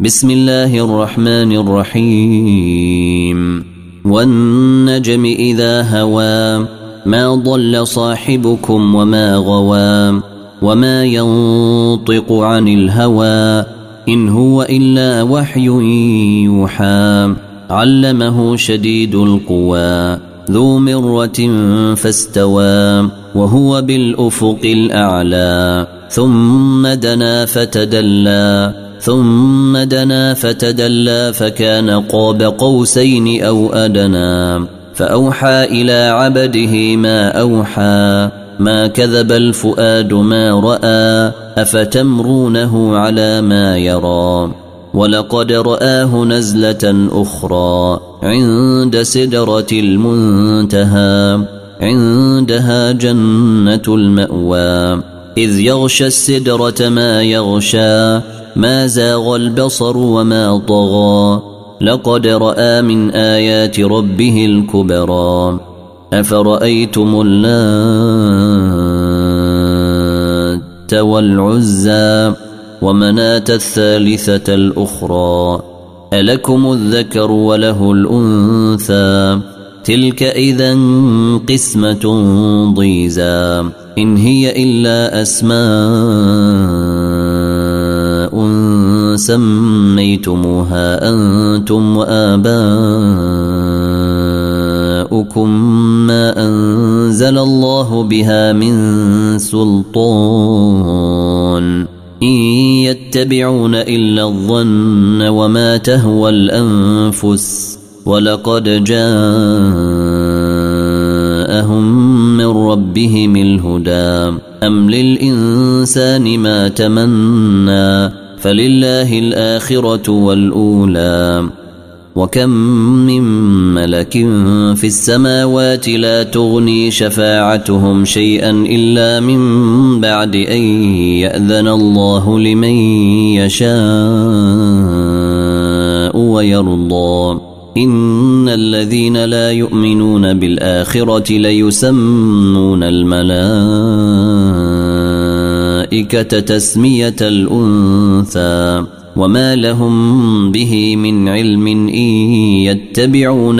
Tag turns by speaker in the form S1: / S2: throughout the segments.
S1: بسم الله الرحمن الرحيم والنجم إذا هوى ما ضل صاحبكم وما غوى وما ينطق عن الهوى إن هو إلا وحي يوحى علمه شديد القوى ذو مرة فاستوى وهو بالأفق الأعلى ثم دنا فتدلى فكان قاب قوسين أو أدنى فأوحى إلى عبده ما أوحى ما كذب الفؤاد ما رأى أفتمرونه على ما يرى ولقد رآه نزلة أخرى عند سدرة المنتهى عندها جنة المأوى إذ يغشى السدرة ما يغشى ما زاغ البصر وما طغى لقد رأى من آيات ربه الكبرى أفرأيتم اللات والعزى ومناة الثالثة الأخرى ألكم الذكر وله الأنثى تلك إذا قسمة ضيزى إن هي إلا أسماء سميتموها أنتم وآباؤكم ما أنزل الله بها من سلطان إن يتبعون إلا الظن وما تهوى الأنفس ولقد جاءهم من ربهم الهدى أم للإنسان ما تمنى فلله الآخرة والأولى وكم من ملك في السماوات لا تغني شفاعتهم شيئا إلا من بعد أن يأذن الله لمن يشاء ويرضى إن الذين لا يؤمنون بالآخرة ليسمون الملائكة تسمية الأنثى وما لهم به من علم إن يتبعون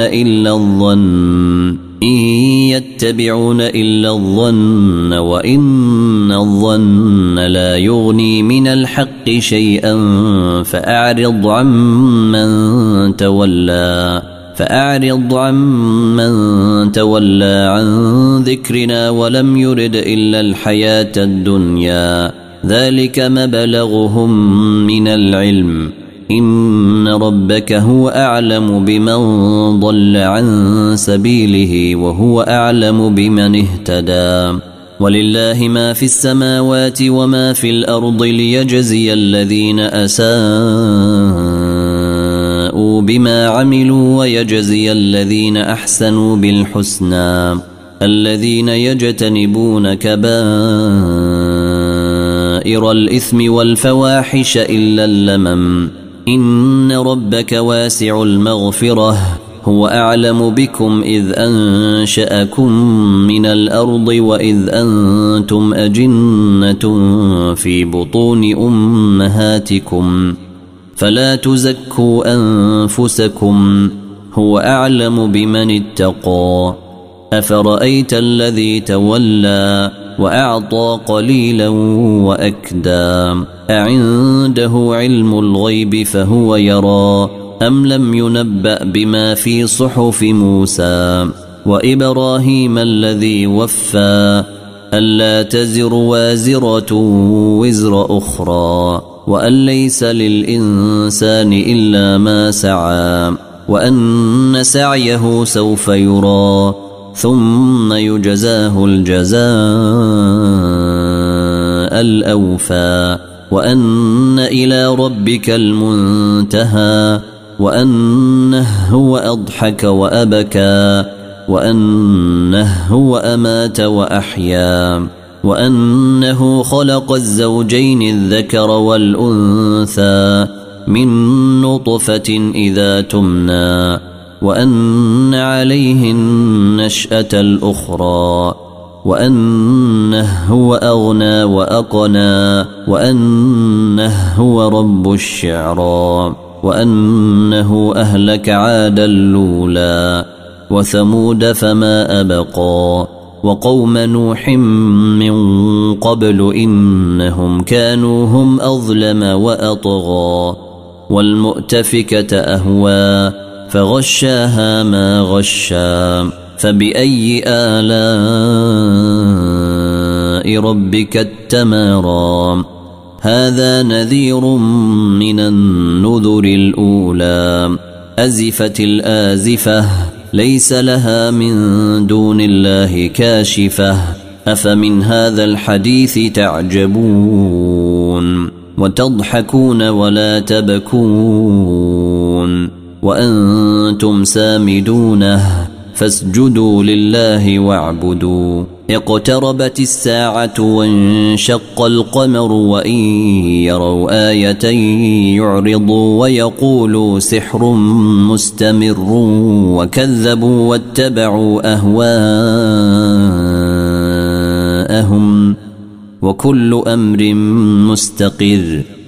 S1: إلا الظن وإن الظن لا يغني من الحق شيئا فأعرض عمن تولى عن ذكرنا ولم يرد إلا الحياة الدنيا ذلك مبلغهم من العلم إن ربك هو أعلم بمن ضل عن سبيله وهو أعلم بمن اهتدى ولله ما في السماوات وما في الأرض ليجزي الذين أساءوا بما عملوا ويجزي الذين أحسنوا بالحسنى الذين يجتنبون كبائر الإثم والفواحش إلا اللمم إن ربك واسع المغفرة هو أعلم بكم إذ أنشأكم من الأرض وإذ أنتم أجنة في بطون أمهاتكم فلا تزكوا أنفسكم هو أعلم بمن اتقى أفرأيت الذي تولى وأعطى قليلا وأكدى أعنده علم الغيب فهو يرى أم لم ينبأ بما في صحف موسى وإبراهيم الذي وفى ألا تزر وازرة وزر أخرى وأن ليس للإنسان إلا ما سعى وأن سعيه سوف يرى ثم يجزاه الجزاء الأوفى وأن إلى ربك المنتهى وأنه هو أضحك وأبكى وأنه هو أمات وأحيا وأنه خلق الزوجين الذكر والأنثى من نطفة إذا تمنى وأن عليه النشأة الأخرى وأنه هو أغنى وأقنى وأنه هو رب الشعرى وأنه أهلك عادا الأولى وثمود فما أبقى وقوم نوح من قبل إنهم كانوا هم أظلم وأطغى والمؤتفكة أهوى فغشاها ما غشا فبأي آلاء ربك التمارى هذا نذير من النذر الأولى أزفت الآزفة ليس لها من دون الله كاشفة أفمن هذا الحديث تعجبون وتضحكون ولا تبكون وأنتم سامدونه فاسجدوا لله واعبدوا اقتربت الساعة وانشق القمر وإن يروا آية يعرضوا ويقولوا سحر مستمر وكذبوا واتبعوا أهواءهم وكل أمر مستقر